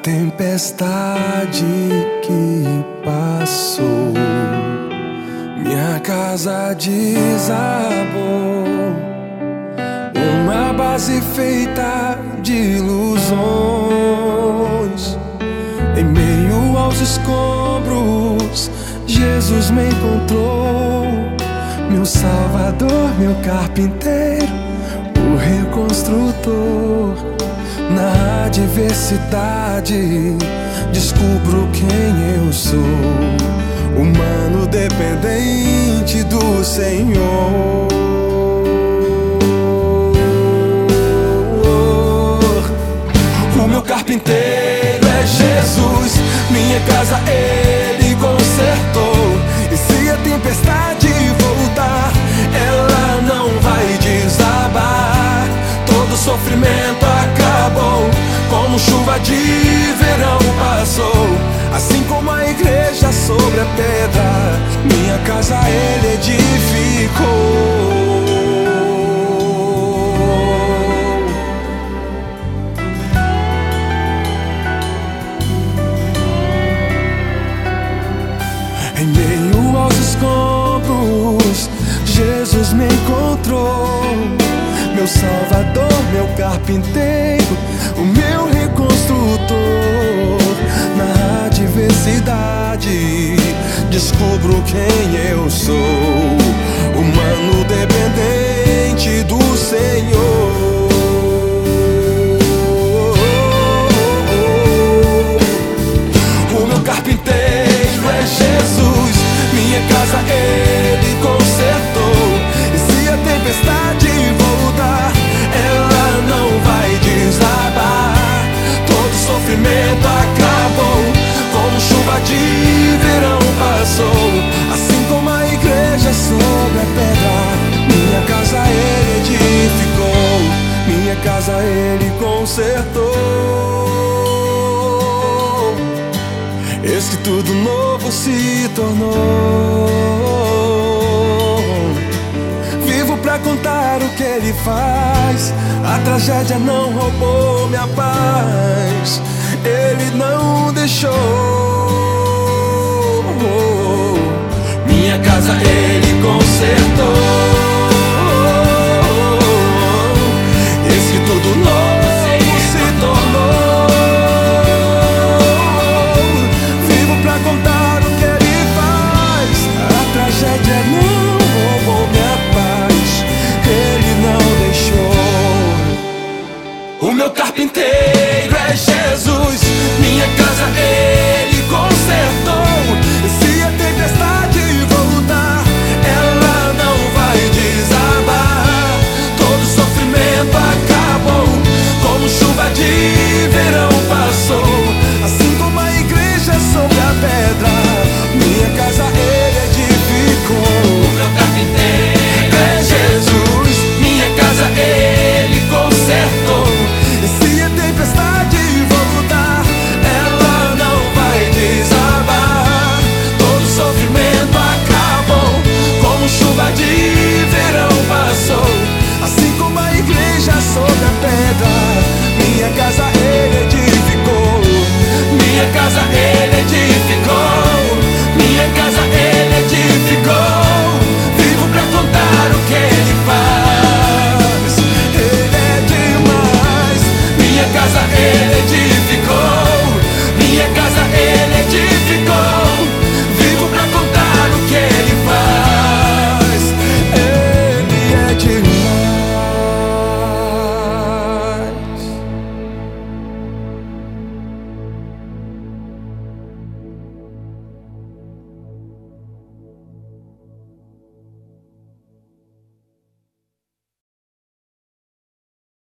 tempestade que passou, minha casa desabou. Uma base feita de ilusões. Em meio aos escombros, Jesus me encontrou. Meu Salvador, meu carpinteiro, o reconstrutor. Na adversidade descubro quem eu sou, humano dependente do Senhor. O meu carpinteiro é Jesus, minha casa Ele consertou. E se a tempestade voltar, ela não vai desabar. Todo sofrimento acabou, como chuva de verão passou. Assim como a igreja sobre a pedra, minha casa Ele edificou. Em meio aos escombros, Jesus me encontrou. Meu Salvador, meu carpinteiro, o meu reconstrutor. Na adversidade descubro quem eu sou, humano dependente do Senhor. O meu carpinteiro é Jesus, minha casa Ele consertou. E se a tempestade voltar, ela não vai desabar. Todo sofrimento acabou, como chuva de verão passou. Assim como a igreja sobre a pedra, minha casa Ele edificou, minha casa Ele consertou. Eis que tudo novo se tornou. Vivo pra contar o que Ele faz. A tragédia não roubou minha paz, Ele não deixou. Minha casa Ele consertou. Eis que tudo novo se tornou. Vivo pra contar o que Ele faz. A tragédia não roubou minha paz, Ele não deixou. O meu carpinteiro é Jesus, minha casa Ele consertou. E se a tempestade voltar, ela não vai desabar. Todo sofrimento acabou, como chuva de verão passou. Assim como a igreja sobre a pedra, minha casa